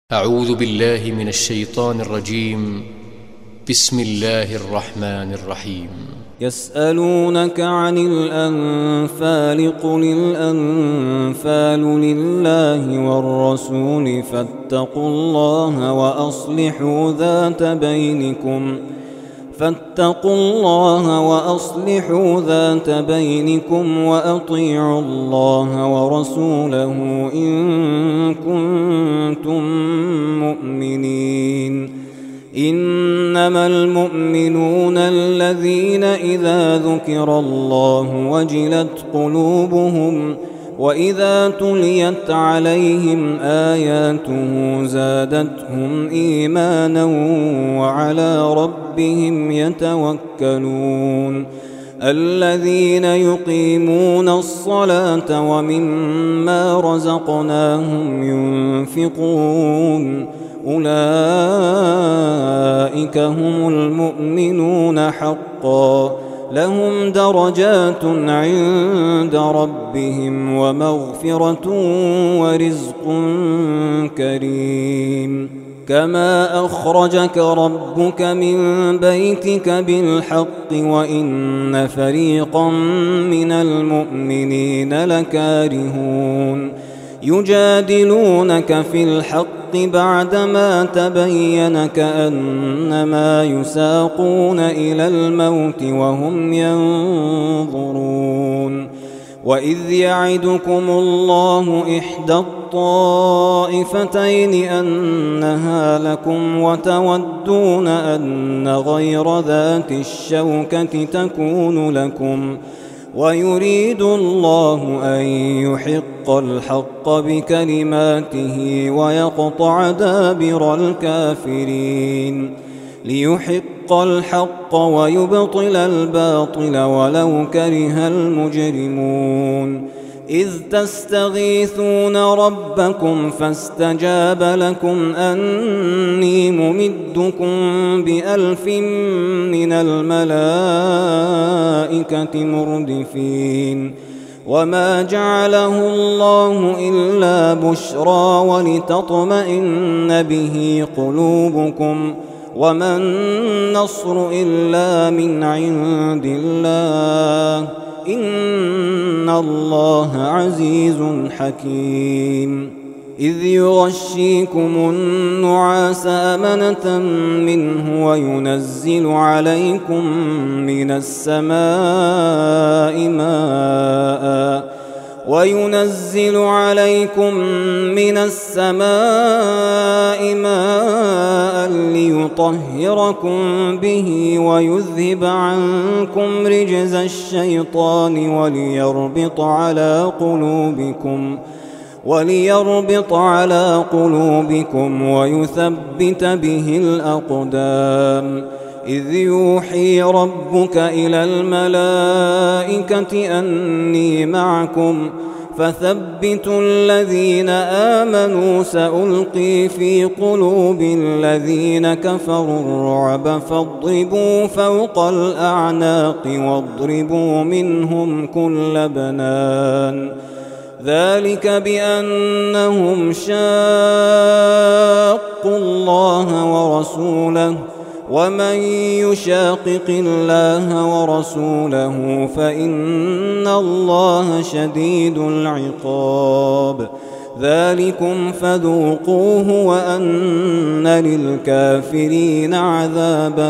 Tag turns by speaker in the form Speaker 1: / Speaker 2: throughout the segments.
Speaker 1: أعوذ بالله من الشيطان الرجيم. بسم الله الرحمن الرحيم.
Speaker 2: يسألونك عن الأنفال قل الأنفال لله والرسول فاتقوا الله وأصلحوا ذات بينكم وأطيعوا الله ورسوله إن كنتم مؤمنين. إنما المؤمنون الذين إذا ذكر الله وجلت قلوبهم وإذا تليت عليهم آياته زادتهم إيمانا وعلى ربهم يتوكلون. الذين يقيمون الصلاة ومما رزقناهم ينفقون أولئك هم المؤمنون حقا لهم درجات عند ربهم ومغفرة ورزق كريم. كما أخرجك ربك من بيتك بالحق وإن فريقا من المؤمنين لكارهون. يجادلونك في الحق بعدما تبين كأنما يساقون إلى الموت وهم ينظرون. وإذ يعدكم الله إحدى الطائفتين أنها لكم وتودون أن غير ذات الشوكة تكون لكم ويريد الله أن يحق الحق بكلماته ويقطع دابر الكافرين. ليحق الحق ويبطل الباطل ولو كره المجرمون. إذ تستغيثون ربكم فاستجاب لكم أني ممدكم ب1000 من الملائكة مردفين. وما جعله الله إلا بشرى ولتطمئن به قلوبكم وما النصر إلا من عند الله إن الله عزيز حكيم. إذ يغشيكم النعاس أمنة منه وينزل عليكم من السماء ماء ليطهركم به ويذهب عنكم رجز الشيطان وليربط على قلوبكم ويثبت به الأقدام. إذ يوحي ربك إلى الملائكة أني معكم فثبتوا الذين آمنوا سألقي في قلوب الذين كفروا الرعب فاضربوا فوق الأعناق واضربوا منهم كل بنان. ذلك بأنهم شاقوا الله ورسوله ومن يشاقق الله ورسوله فإن الله شديد العقاب. ذلكم فذوقوه وأن للكافرين عذاب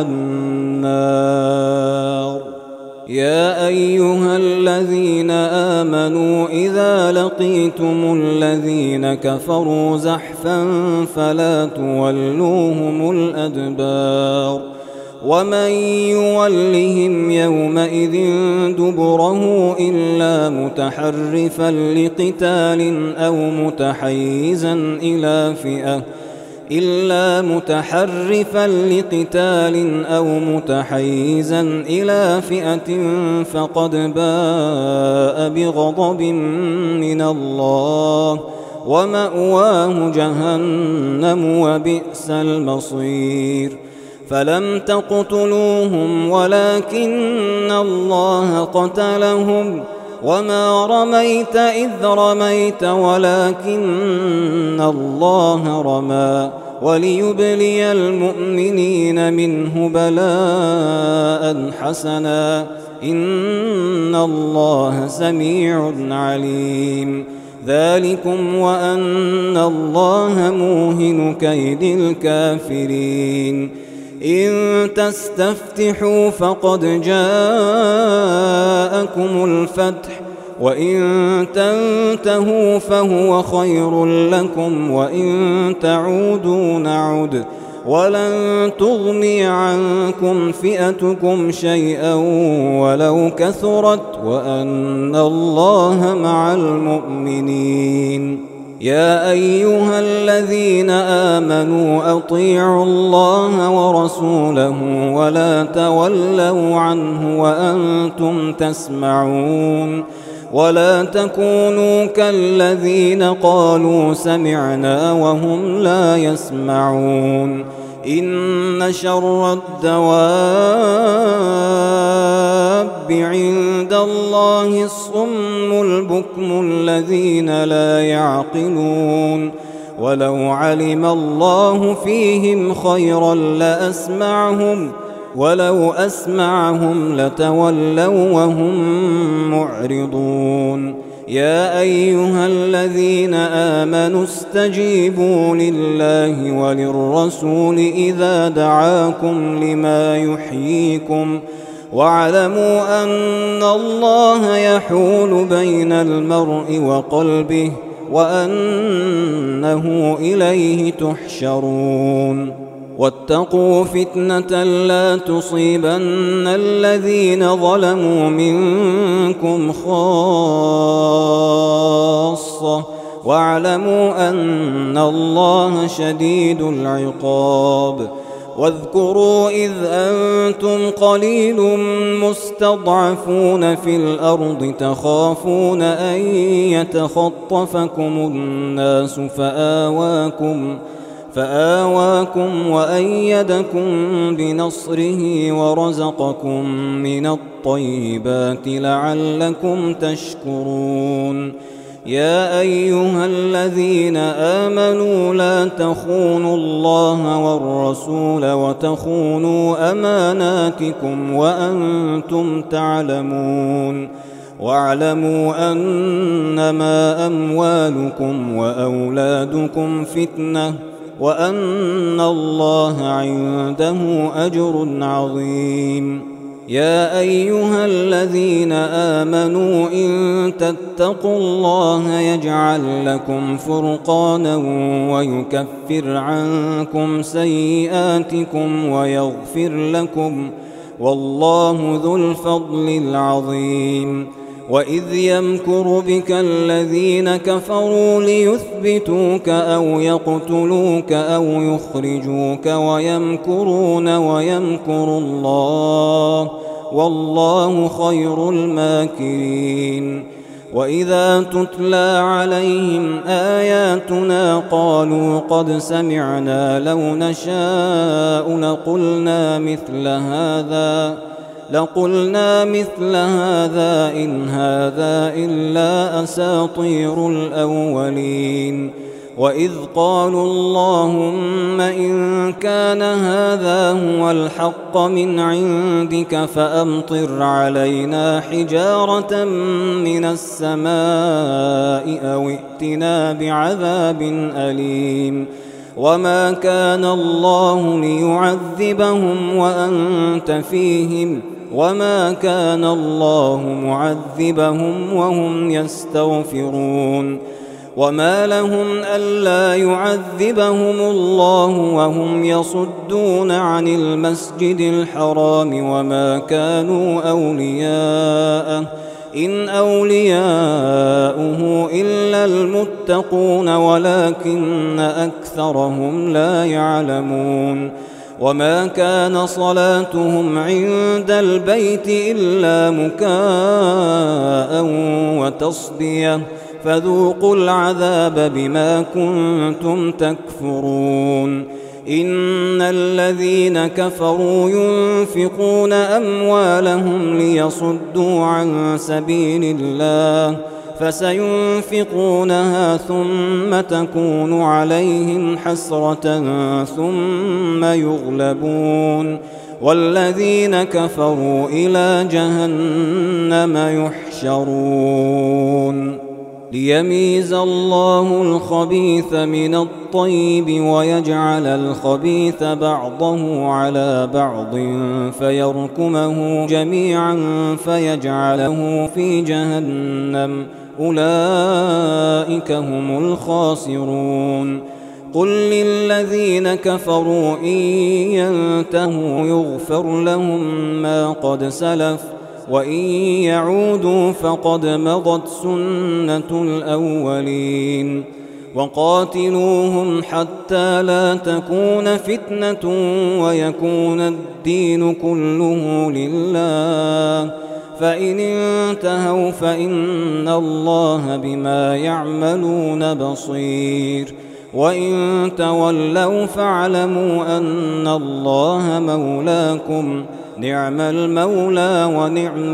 Speaker 2: النار. يا أيها الذين آمنوا إذا لقيتم الذين كفروا زحفا فلا تولوهم الأدبار. ومن يولهم يومئذ دبره إلا متحرفا لقتال أو متحيزا إلى فئة فقد باء بغضب من الله ومأواه جهنم وبئس المصير. فلم تقتلوهم ولكن الله قتلهم وما رميت إذ رميت ولكن الله رمى وليبلي المؤمنين منه بلاء حسنا إن الله سميع عليم ذلكم وأن الله موهن كيد الكافرين إن تستفتحوا فقد جاءكم الفتح وإن تنتهوا فهو خير لكم وإن تعودوا نعد ولن تغني عنكم فئتكم شيئا ولو كثرت وأن الله مع المؤمنين يا أيها الذين آمنوا أطيعوا الله ورسوله ولا تولوا عنه وأنتم تسمعون ولا تكونوا كالذين قالوا سمعنا وهم لا يسمعون إن شر الدواب عند الله الصم البكم الذين لا يعقلون ولو علم الله فيهم خيرا لأسمعهم ولو أسمعهم لتولوا وهم معرضون يا أيها الذين آمنوا استجيبوا لله وللرسول إذا دعاكم لما يحييكم واعلموا أن الله يحول بين المرء وقلبه وأنه إليه تحشرون واتقوا فتنة لا تصيبن الذين ظلموا منكم خاصة واعلموا أن الله شديد العقاب واذكروا إذ أنتم قليل مستضعفون في الأرض تخافون أن يتخطفكم الناس فآواكم وأيدكم بنصره ورزقكم من الطيبات لعلكم تشكرون يا أيها الذين آمنوا لا تخونوا الله والرسول وتخونوا أماناتكم وأنتم تعلمون واعلموا أنما أموالكم وأولادكم فتنة وأن الله عنده أجر عظيم يا أيها الذين آمنوا إن تتقوا الله يجعل لكم فرقانا ويكفر عنكم سيئاتكم ويغفر لكم والله ذو الفضل العظيم وإذ يمكر بك الذين كفروا ليثبتوك أو يقتلوك أو يخرجوك ويمكرون ويمكر الله والله خير الماكرين وإذا تتلى عليهم آياتنا قالوا قد سمعنا لو نشاء لقلنا مثل هذا إن هذا إلا أساطير الأولين وإذ قالوا اللهم إن كان هذا هو الحق من عندك فأمطر علينا حجارة من السماء أو ائتنا بعذاب أليم وما كان الله ليعذبهم وأنت فيهم وما كان الله معذبهم وهم يستغفرون وما لهم ألا يعذبهم الله وهم يصدون عن المسجد الحرام وما كانوا أولياءه إن أولياؤه إلا المتقون ولكن أكثرهم لا يعلمون وما كان صلاتهم عند البيت إلا مكاء وتصدية فذوقوا العذاب بما كنتم تكفرون إن الذين كفروا ينفقون أموالهم ليصدوا عن سبيل الله فسينفقونها ثم تكون عليهم حسرة ثم يغلبون والذين كفروا إلى جهنم يحشرون ليميز الله الخبيث من الطيب ويجعل الخبيث بعضه على بعض فيركمه جميعا فيجعله في جهنم أولئك هم الخاسرون قل للذين كفروا إن ينتهوا يغفر لهم ما قد سلف وإن يعودوا فقد مضت سنة الأولين وقاتلوهم حتى لا تكون فتنة ويكون الدين كله لله فإن انتهوا فإن الله بما يعملون بصير وإن تولوا فاعلموا أن الله مولاكم نعم المولى ونعم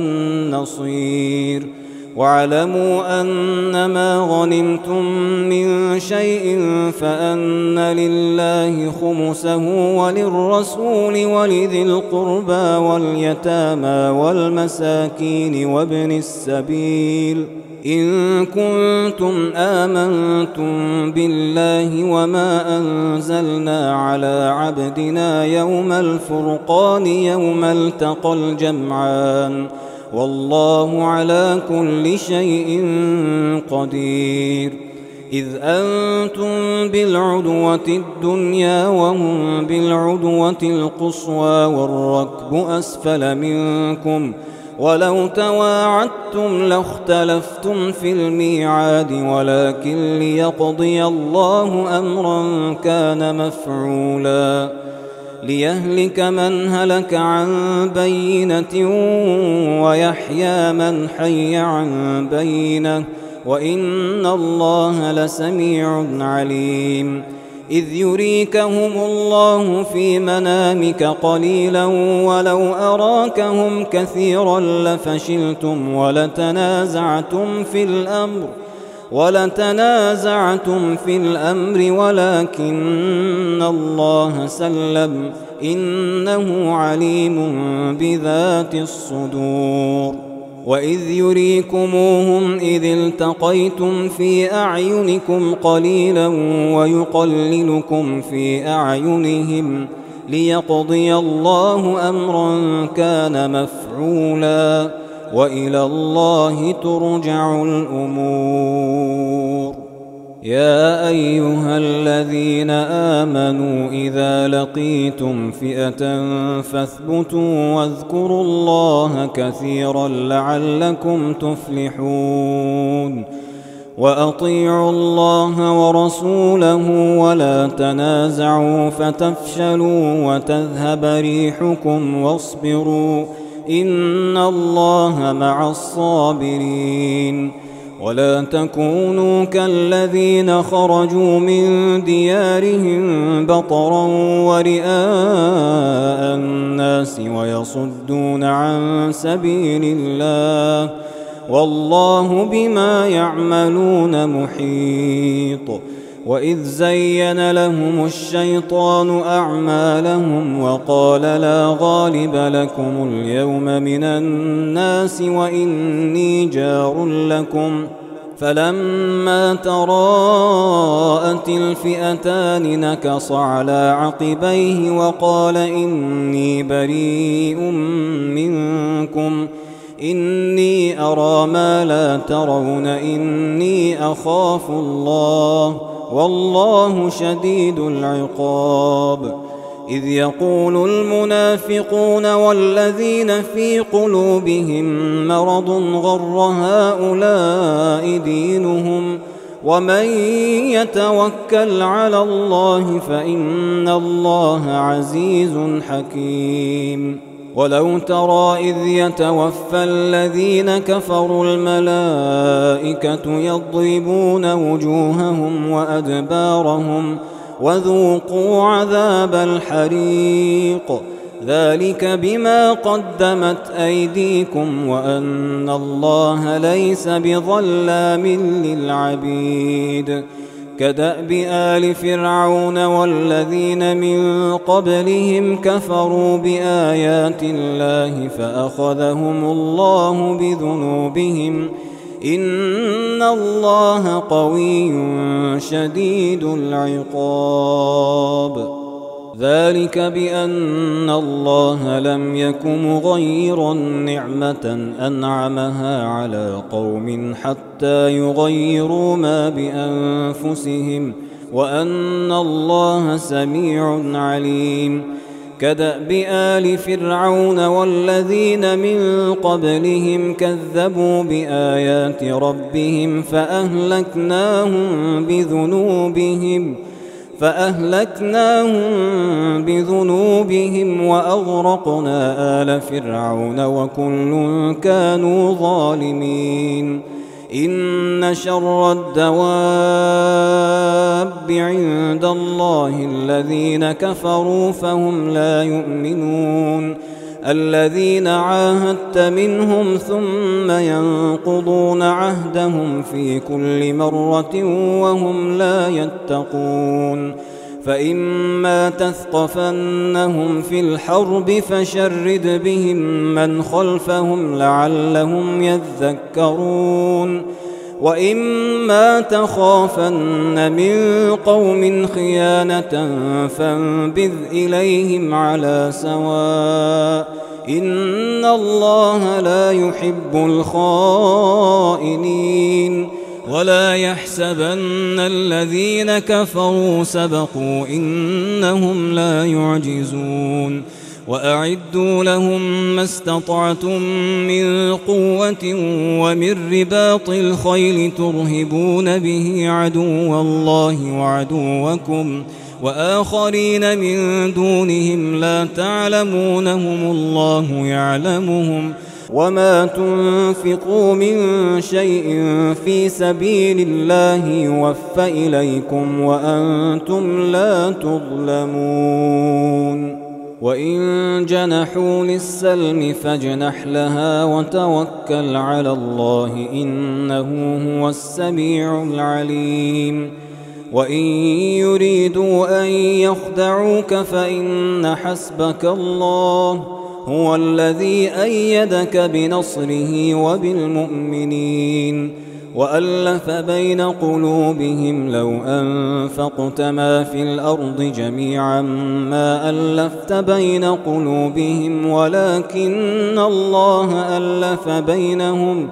Speaker 2: النصير واعلموا أنما غنمتم من شيء فأن لله خمسه وللرسول ولذي القربى واليتامى والمساكين وابن السبيل إن كنتم آمنتم بالله وما أنزلنا على عبدنا يوم الفرقان يوم التقى الجمعان والله على كل شيء قدير إذ أنتم بالعدوة الدنيا وهم بالعدوة القصوى والركب أسفل منكم ولو تواعدتم لاختلفتم في الميعاد ولكن ليقضي الله أمرا كان مفعولا ليهلك من هلك عن بينة ويحيى من حي عن بينة وإن الله لسميع عليم إذ يريكهم الله في منامك قليلا ولو أراكهم كثيرا لفشلتم ولتنازعتم في الأمر ولكن الله سلم إنه عليم بذات الصدور وإذ يريكموهم إذ التقيتم في أعينكم قليلا ويقللكم في أعينهم ليقضي الله أمرا كان مفعولا وإلى الله ترجع الأمور يا أيها الذين آمنوا إذا لقيتم فئة فاثبتوا واذكروا الله كثيرا لعلكم تفلحون وأطيعوا الله ورسوله ولا تنازعوا فتفشلوا وتذهب ريحكم واصبروا إن الله مع الصابرين ولا تكونوا كالذين خرجوا من ديارهم بطرا ورئاء الناس ويصدون عن سبيل الله والله بما يعملون محيط وإذ زين لهم الشيطان أعمالهم وقال لا غالب لكم اليوم من الناس وإني جار لكم فلما تراءت الفئتان نكص على عقبيه وقال إني بريء منكم إني أرى ما لا ترون إني أخاف الله والله شديد العقاب إذ يقول المنافقون والذين في قلوبهم مرض غر هؤلاء دينهم ومن يتوكل على الله فإن الله عزيز حكيم ولو ترى إذ يتوفى الذين كفروا الملائكة يضربون وجوههم وأدبارهم وذوقوا عذاب الحريق ذلك بما قدمت أيديكم وأن الله ليس بظلام للعبيد كدأب آل فرعون والذين من قبلهم كفروا بآيات الله فأخذهم الله بذنوبهم إن الله قوي شديد العقاب ذلك بأن الله لم يك مغيرا نعمة أنعمها على قوم حتى يغيروا ما بأنفسهم وأن الله سميع عليم كدأب آل فرعون والذين من قبلهم كذبوا بآيات ربهم فأهلكناهم بذنوبهم وأغرقنا آل فرعون وكل كانوا ظالمين إن شر الدواب عند الله الذين كفروا فهم لا يؤمنون الذين عاهدت منهم ثم ينقضون عهدهم في كل مرة وهم لا يتقون فإما تثقفنهم في الحرب فشرد بهم من خلفهم لعلهم يذكرون وإما تخافن من قوم خيانة فانبذ إليهم على سواء إن الله لا يحب الخائنين ولا يحسبن الذين كفروا سبقوا إنهم لا يعجزون وأعدوا لهم ما استطعتم من قوة ومن رباط الخيل ترهبون به عدو الله وعدوكم وآخرين من دونهم لا تعلمونهم الله يعلمهم وما تنفقوا من شيء في سبيل الله يوفى إليكم وأنتم لا تظلمون وإن جنحوا للسلم فاجنح لها وتوكل على الله إنه هو السميع العليم وإن يريدوا أن يخدعوك فإن حسبك الله هو الذي أيدك بنصره وبالمؤمنين وألف بين قلوبهم لو أنفقت ما في الأرض جميعا ما ألفت بين قلوبهم ولكن الله ألف بينهم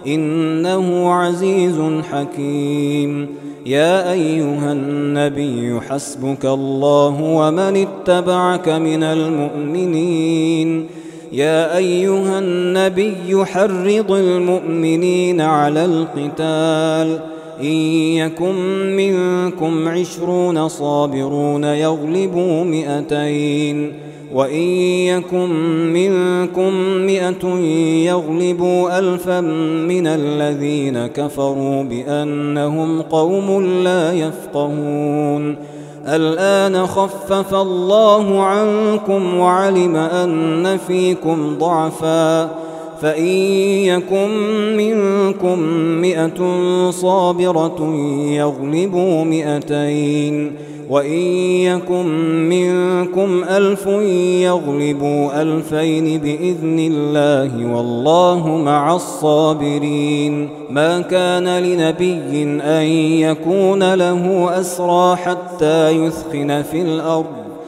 Speaker 2: إنه عزيز حكيم يا أيها النبي حسبك الله ومن اتبعك من المؤمنين يا أيها النبي حرض المؤمنين على القتال إن يكن منكم 20 صابرون يغلبوا 200 وإن يكن منكم 100 يغلبوا 1000 من الذين كفروا بأنهم قوم لا يفقهون الآن خفف الله عنكم وعلم أن فيكم ضعفا فإن يكن منكم 100 صابرة يغلبوا 200 وإن يكن منكم 1000 يغلبوا 2000 بإذن الله والله مع الصابرين ما كان لنبي أن يكون له أسرى حتى يثخن في الأرض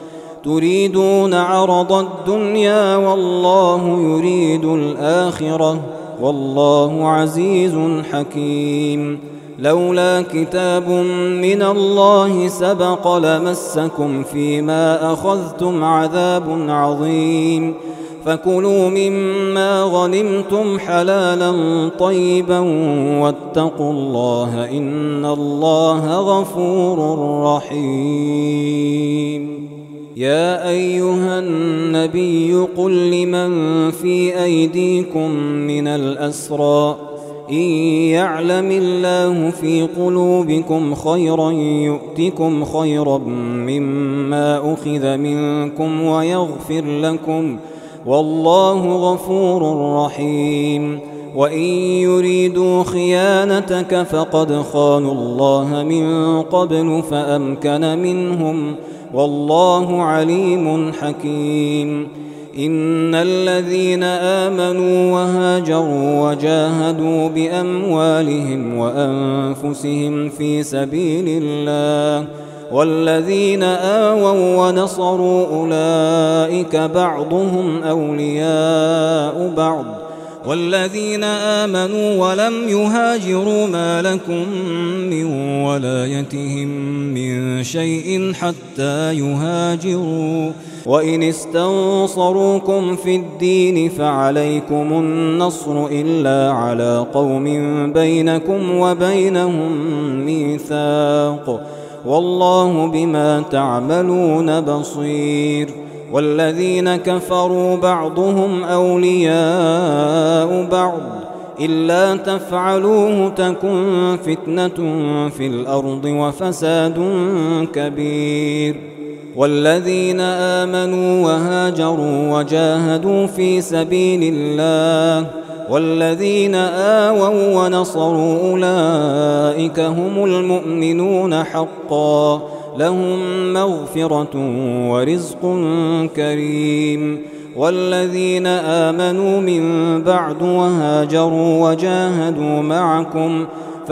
Speaker 2: تريدون عرض الدنيا والله يريد الآخرة والله عزيز حكيم لولا كتاب من الله سبق لمسكم فيما أخذتم عذاب عظيم فكلوا مما غنمتم حلالا طيبا واتقوا الله إن الله غفور رحيم يا أيها النبي قل لمن في أيديكم من الأسرى إن يعلم الله في قلوبكم خيرا يؤتكم خيرا مما أخذ منكم ويغفر لكم والله غفور رحيم وإن يريدوا خيانتك فقد خانوا الله من قبل فأمكن منهم والله عليم حكيم إن الذين آمنوا وهاجروا وجاهدوا بأموالهم وأنفسهم في سبيل الله والذين آووا ونصروا أولئك بعضهم أولياء بعض والذين آمنوا ولم يهاجروا ما لكم من ولايتهم من شيء حتى يهاجروا وإن استنصروكم في الدين فعليكم النصر إلا على قوم بينكم وبينهم ميثاق والله بما تعملون بصير والذين كفروا بعضهم أولياء بعض إلا تفعلوه تكن فتنة في الأرض وفساد كبير والذين آمنوا وهاجروا وجاهدوا في سبيل الله والذين آووا ونصروا أولئك هم المؤمنون حقا لهم مغفرة ورزق كريم والذين آمنوا من بعد وهاجروا وجاهدوا معكم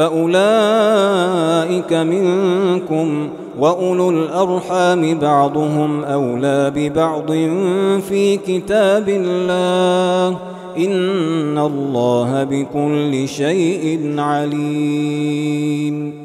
Speaker 2: فأولئك منكم وأولو الأرحام بعضهم أولى ببعض في كتاب الله إن الله بكل شيء عليم